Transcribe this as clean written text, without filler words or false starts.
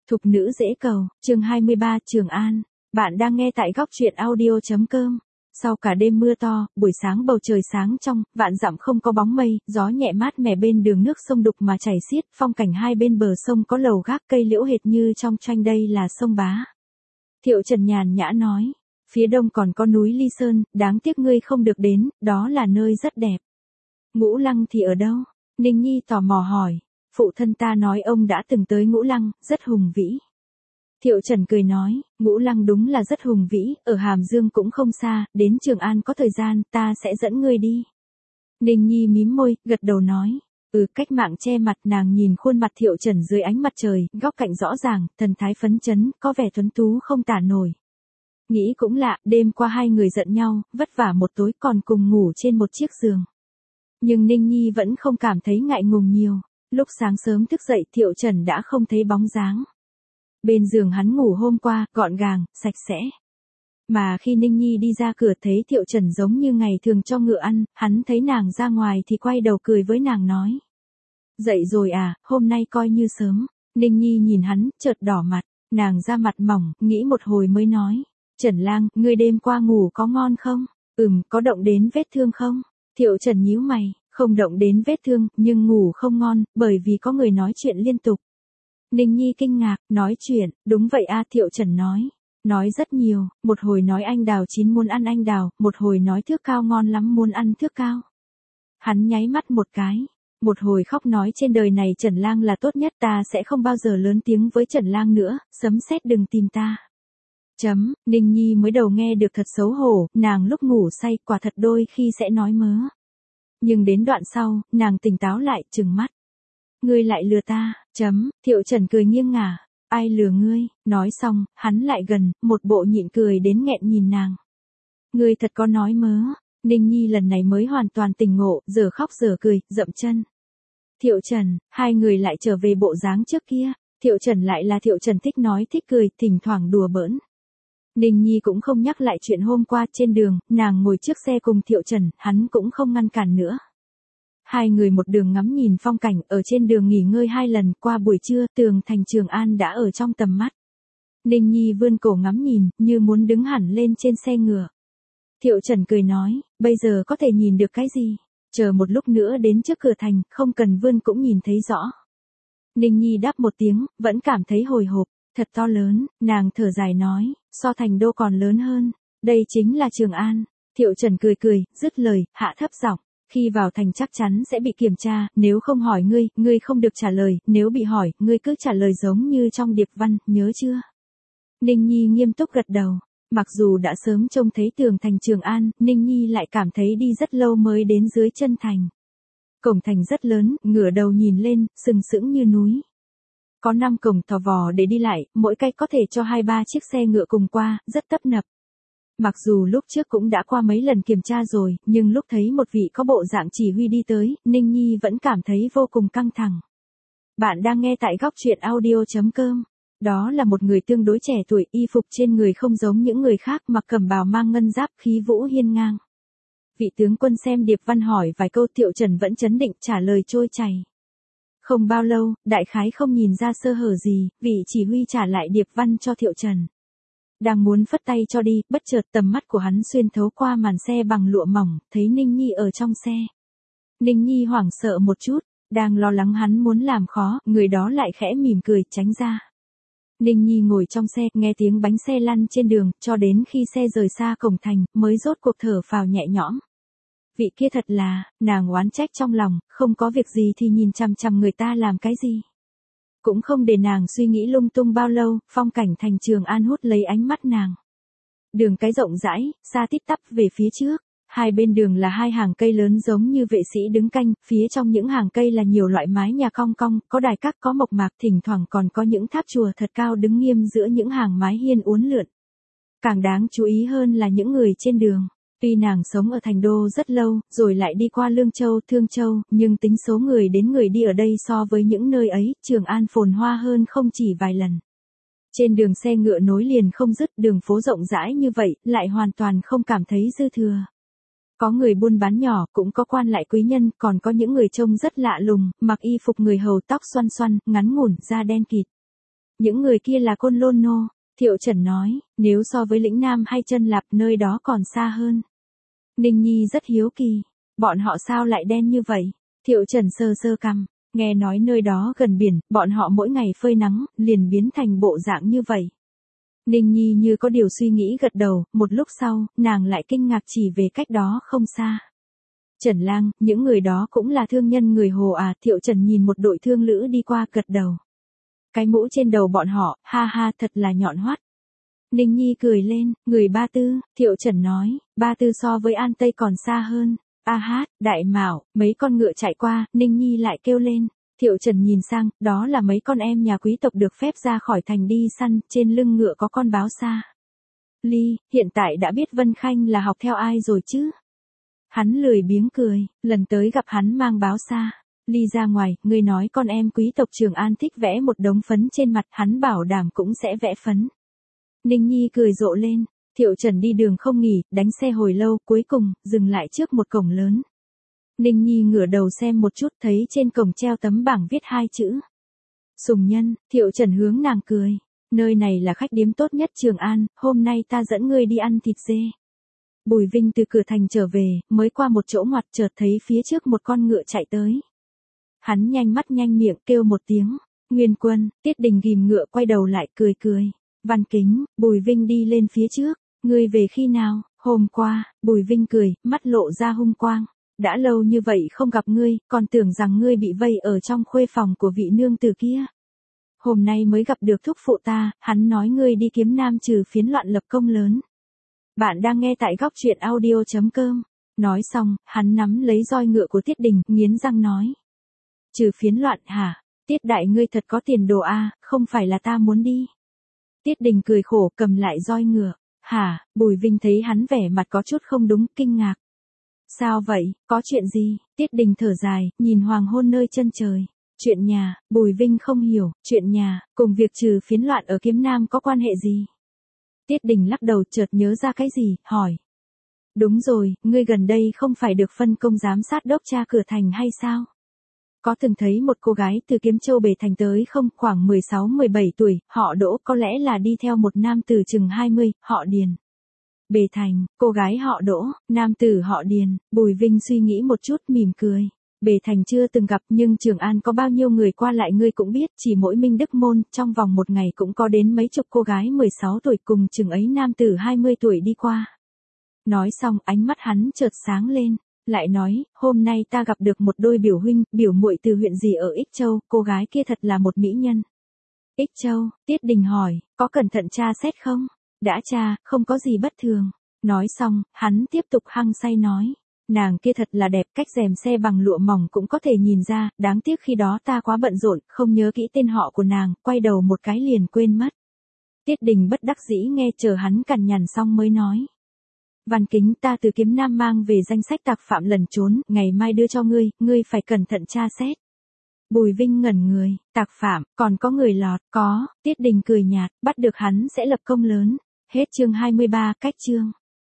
Thục nữ dễ cầu, chương 23 Trường An. Bạn đang nghe tại góc truyện audio.com. Sau cả đêm mưa to, buổi sáng bầu trời sáng trong, vạn dặm không có bóng mây, gió nhẹ mát mẻ bên đường nước sông đục mà chảy xiết, phong cảnh hai bên bờ sông có lầu gác cây liễu hệt như trong tranh đây là sông Bá. Thiệu Trần nhàn nhã nói, phía đông còn có núi Ly Sơn, đáng tiếc ngươi không được đến, đó là nơi rất đẹp. Ngũ Lăng thì ở đâu? Ninh Nhi tò mò hỏi. Phụ thân ta nói ông đã từng tới Ngũ Lăng, rất hùng vĩ. Thiệu Trần cười nói, Ngũ Lăng đúng là rất hùng vĩ, ở Hàm Dương cũng không xa, đến Trường An có thời gian, ta sẽ dẫn ngươi đi. Ninh Nhi mím môi, gật đầu nói, cách mạng che mặt. Nàng nhìn khuôn mặt Thiệu Trần dưới ánh mặt trời, góc cạnh rõ ràng, thần thái phấn chấn, có vẻ tuấn tú không tả nổi. Nghĩ cũng lạ, đêm qua hai người giận nhau, vất vả một tối còn cùng ngủ trên một chiếc giường. Nhưng Ninh Nhi vẫn không cảm thấy ngại ngùng nhiều. Lúc sáng sớm thức dậy Thiệu Trần đã không thấy bóng dáng. Bên giường hắn ngủ hôm qua, gọn gàng, sạch sẽ. Mà khi Ninh Nhi đi ra cửa thấy Thiệu Trần giống như ngày thường cho ngựa ăn, hắn thấy nàng ra ngoài thì quay đầu cười với nàng nói. Dậy rồi à, hôm nay coi như sớm. Ninh Nhi nhìn hắn, chợt đỏ mặt, nàng ra mặt mỏng, nghĩ một hồi mới nói. Trần lang, ngươi đêm qua ngủ có ngon không? Có động đến vết thương không? Thiệu Trần nhíu mày. Không động đến vết thương, nhưng ngủ không ngon, bởi vì có người nói chuyện liên tục. Ninh Nhi kinh ngạc, nói chuyện, đúng vậy a. Thiệu Trần nói. Nói rất nhiều, một hồi nói anh đào chín muốn ăn anh đào, một hồi nói thước cao ngon lắm muốn ăn thước cao. Hắn nháy mắt một cái, một hồi khóc nói trên đời này Trần lang là tốt nhất, ta sẽ không bao giờ lớn tiếng với Trần lang nữa, sấm sét đừng tìm ta. Ninh Nhi mới đầu nghe được thật xấu hổ, nàng lúc ngủ say quả thật đôi khi sẽ nói mớ. Nhưng đến đoạn sau, nàng tỉnh táo lại, trừng mắt. Ngươi lại lừa ta, Thiệu Trần cười nghiêng ngả. Ai lừa ngươi? Nói xong, hắn lại gần, một bộ nhịn cười đến nghẹn nhìn nàng. Ngươi thật có nói mớ. Ninh Nhi lần này mới hoàn toàn tỉnh ngộ, giờ khóc giờ cười, dậm chân. Thiệu Trần, hai người lại trở về bộ dáng trước kia. Thiệu Trần lại là Thiệu Trần thích nói thích cười, thỉnh thoảng đùa bỡn. Ninh Nhi cũng không nhắc lại chuyện hôm qua trên đường, nàng ngồi trước xe cùng Thiệu Trần, hắn cũng không ngăn cản nữa. Hai người một đường ngắm nhìn phong cảnh, ở trên đường nghỉ ngơi hai lần, qua buổi trưa, tường thành Trường An đã ở trong tầm mắt. Ninh Nhi vươn cổ ngắm nhìn, như muốn đứng hẳn lên trên xe ngựa. Thiệu Trần cười nói, bây giờ có thể nhìn được cái gì? Chờ một lúc nữa đến trước cửa thành, không cần vươn cũng nhìn thấy rõ. Ninh Nhi đáp một tiếng, vẫn cảm thấy hồi hộp. Thật to lớn, nàng thở dài nói, so thành đô còn lớn hơn, đây chính là Trường An. Thiệu Trần cười cười, dứt lời, hạ thấp giọng, khi vào thành chắc chắn sẽ bị kiểm tra, nếu không hỏi ngươi không được trả lời, nếu bị hỏi, ngươi cứ trả lời giống như trong điệp văn, nhớ chưa? Ninh Nhi nghiêm túc gật đầu, mặc dù đã sớm trông thấy tường thành Trường An, Ninh Nhi lại cảm thấy đi rất lâu mới đến dưới chân thành. Cổng thành rất lớn, ngửa đầu nhìn lên, sừng sững như núi. Có 5 cổng thò vò để đi lại, mỗi cách có thể cho 2-3 chiếc xe ngựa cùng qua, rất tấp nập. Mặc dù lúc trước cũng đã qua mấy lần kiểm tra rồi, nhưng lúc thấy một vị có bộ dạng chỉ huy đi tới, Ninh Nhi vẫn cảm thấy vô cùng căng thẳng. Bạn đang nghe tại góc truyện audio.com. Đó là một người tương đối trẻ tuổi, y phục trên người không giống những người khác, mặc cẩm bào mang ngân giáp, khí vũ hiên ngang. Vị tướng quân xem điệp văn hỏi vài câu, Thiệu Trần vẫn trấn định trả lời trôi chảy. Không bao lâu, đại khái không nhìn ra sơ hở gì, vị chỉ huy trả lại điệp văn cho Thiệu Trần. Đang muốn phất tay cho đi, bất chợt tầm mắt của hắn xuyên thấu qua màn xe bằng lụa mỏng, thấy Ninh Nhi ở trong xe. Ninh Nhi hoảng sợ một chút, đang lo lắng hắn muốn làm khó, người đó lại khẽ mỉm cười, tránh ra. Ninh Nhi ngồi trong xe, nghe tiếng bánh xe lăn trên đường, cho đến khi xe rời xa cổng thành, mới rốt cuộc thở phào nhẹ nhõm. Vị kia thật là, nàng oán trách trong lòng, không có việc gì thì nhìn chằm chằm người ta làm cái gì. Cũng không để nàng suy nghĩ lung tung bao lâu, phong cảnh thành Trường An hút lấy ánh mắt nàng. Đường cái rộng rãi, xa tít tắp về phía trước, hai bên đường là hai hàng cây lớn giống như vệ sĩ đứng canh, phía trong những hàng cây là nhiều loại mái nhà cong cong, có đài các có mộc mạc, thỉnh thoảng còn có những tháp chùa thật cao đứng nghiêm giữa những hàng mái hiên uốn lượn. Càng đáng chú ý hơn là những người trên đường. Tuy nàng sống ở thành đô rất lâu, rồi lại đi qua Lương Châu, Thương Châu, nhưng tính số người đến người đi ở đây so với những nơi ấy, Trường An phồn hoa hơn không chỉ vài lần. Trên đường xe ngựa nối liền không dứt, đường phố rộng rãi như vậy, lại hoàn toàn không cảm thấy dư thừa. Có người buôn bán nhỏ, cũng có quan lại quý nhân, còn có những người trông rất lạ lùng, mặc y phục người hầu tóc xoăn xoăn, ngắn ngủn, da đen kịt. Những người kia là Côn Lôn Nô, Thiệu Trần nói, nếu so với lĩnh Nam hay Chân Lạp nơi đó còn xa hơn. Ninh Nhi rất hiếu kỳ, bọn họ sao lại đen như vậy? Thiệu Trần sơ sơ cằm, nghe nói nơi đó gần biển, bọn họ mỗi ngày phơi nắng, liền biến thành bộ dạng như vậy. Ninh Nhi như có điều suy nghĩ gật đầu, một lúc sau, nàng lại kinh ngạc chỉ về cách đó không xa. Trần Lang, những người đó cũng là thương nhân người Hồ à? Thiệu Trần nhìn một đội thương lữ đi qua gật đầu. Cái mũ trên đầu bọn họ, ha ha, thật là nhọn hoắt. Ninh Nhi cười lên, người Ba Tư, Thiệu Trần nói, Ba Tư so với An Tây còn xa hơn. A hát, Đại Mạo, mấy con ngựa chạy qua, Ninh Nhi lại kêu lên. Thiệu Trần nhìn sang, đó là mấy con em nhà quý tộc được phép ra khỏi thành đi săn, trên lưng ngựa có con báo xa. Ly, hiện tại đã biết Vân Khanh là học theo ai rồi chứ? Hắn lười biếng cười, lần tới gặp hắn mang báo xa. Ly ra ngoài, ngươi nói con em quý tộc Trường An thích vẽ một đống phấn trên mặt, hắn bảo đảm cũng sẽ vẽ phấn. Ninh Nhi cười rộ lên, Thiệu Trần đi đường không nghỉ, đánh xe hồi lâu, cuối cùng, dừng lại trước một cổng lớn. Ninh Nhi ngửa đầu xem một chút, thấy trên cổng treo tấm bảng viết 2 chữ. Sùng Nhân. Thiệu Trần hướng nàng cười. Nơi này là khách điếm tốt nhất Trường An, hôm nay ta dẫn ngươi đi ăn thịt dê. Bùi Vinh từ cửa thành trở về, mới qua một chỗ ngoặt chợt thấy phía trước một con ngựa chạy tới. Hắn nhanh mắt nhanh miệng kêu một tiếng. Nguyên Quân. Tiết Đình ghìm ngựa quay đầu lại cười cười. Văn Kính. Bùi Vinh đi lên phía trước. Ngươi về khi nào? Hôm qua. Bùi Vinh cười, mắt lộ ra hung quang. Đã lâu như vậy không gặp ngươi, còn tưởng rằng ngươi bị vây ở trong khuê phòng của vị nương tử kia. Hôm nay mới gặp được thúc phụ ta, hắn nói ngươi đi kiếm nam trừ phiến loạn lập công lớn. Bạn đang nghe tại góc truyện audio.com. Nói xong, hắn nắm lấy roi ngựa của Tiết Đình, nghiến răng nói. Trừ phiến loạn hả? Tiết đại ngươi thật có tiền đồ a, không phải là ta muốn đi. Tiết Đình cười khổ cầm lại roi ngựa. Hả? Bùi Vinh thấy hắn vẻ mặt có chút không đúng, kinh ngạc. Sao vậy, có chuyện gì? Tiết Đình thở dài, nhìn hoàng hôn nơi chân trời. Chuyện nhà, Bùi Vinh không hiểu, chuyện nhà, cùng việc trừ phiến loạn ở Kiếm Nam có quan hệ gì? Tiết Đình lắc đầu chợt nhớ ra cái gì, hỏi. Đúng rồi, ngươi gần đây không phải được phân công giám sát đốc tra cửa thành hay sao? Có từng thấy một cô gái từ Kiếm Châu Bề Thành tới không, khoảng 16-17 tuổi, họ Đỗ, có lẽ là đi theo một nam tử chừng 20, họ Điền. Bề Thành, cô gái họ Đỗ, nam tử họ Điền. Bùi Vinh suy nghĩ một chút mỉm cười. Bề Thành chưa từng gặp nhưng Trường An có bao nhiêu người qua lại ngươi cũng biết, chỉ mỗi Minh Đức Môn, trong vòng một ngày cũng có đến mấy chục cô gái 16 tuổi cùng chừng ấy nam tử 20 tuổi đi qua. Nói xong ánh mắt hắn chợt sáng lên, lại nói, hôm nay ta gặp được một đôi biểu huynh, biểu muội từ huyện gì ở Ích Châu, cô gái kia thật là một mỹ nhân. Ích Châu, Tiết Đình hỏi, có cẩn thận tra xét không? Đã tra, không có gì bất thường. Nói xong, hắn tiếp tục hăng say nói. Nàng kia thật là đẹp, cách rèm xe bằng lụa mỏng cũng có thể nhìn ra, đáng tiếc khi đó ta quá bận rộn, không nhớ kỹ tên họ của nàng, quay đầu một cái liền quên mất. Tiết Đình bất đắc dĩ nghe chờ hắn cằn nhằn xong mới nói. Văn Kính, ta từ Kiếm Nam mang về danh sách tặc phạm lẩn trốn, ngày mai đưa cho ngươi, ngươi phải cẩn thận tra xét. Bùi Vinh ngẩn người, tặc phạm, còn có người lọt, có, Tiết Đình cười nhạt, bắt được hắn sẽ lập công lớn. Hết chương 23, cách chương.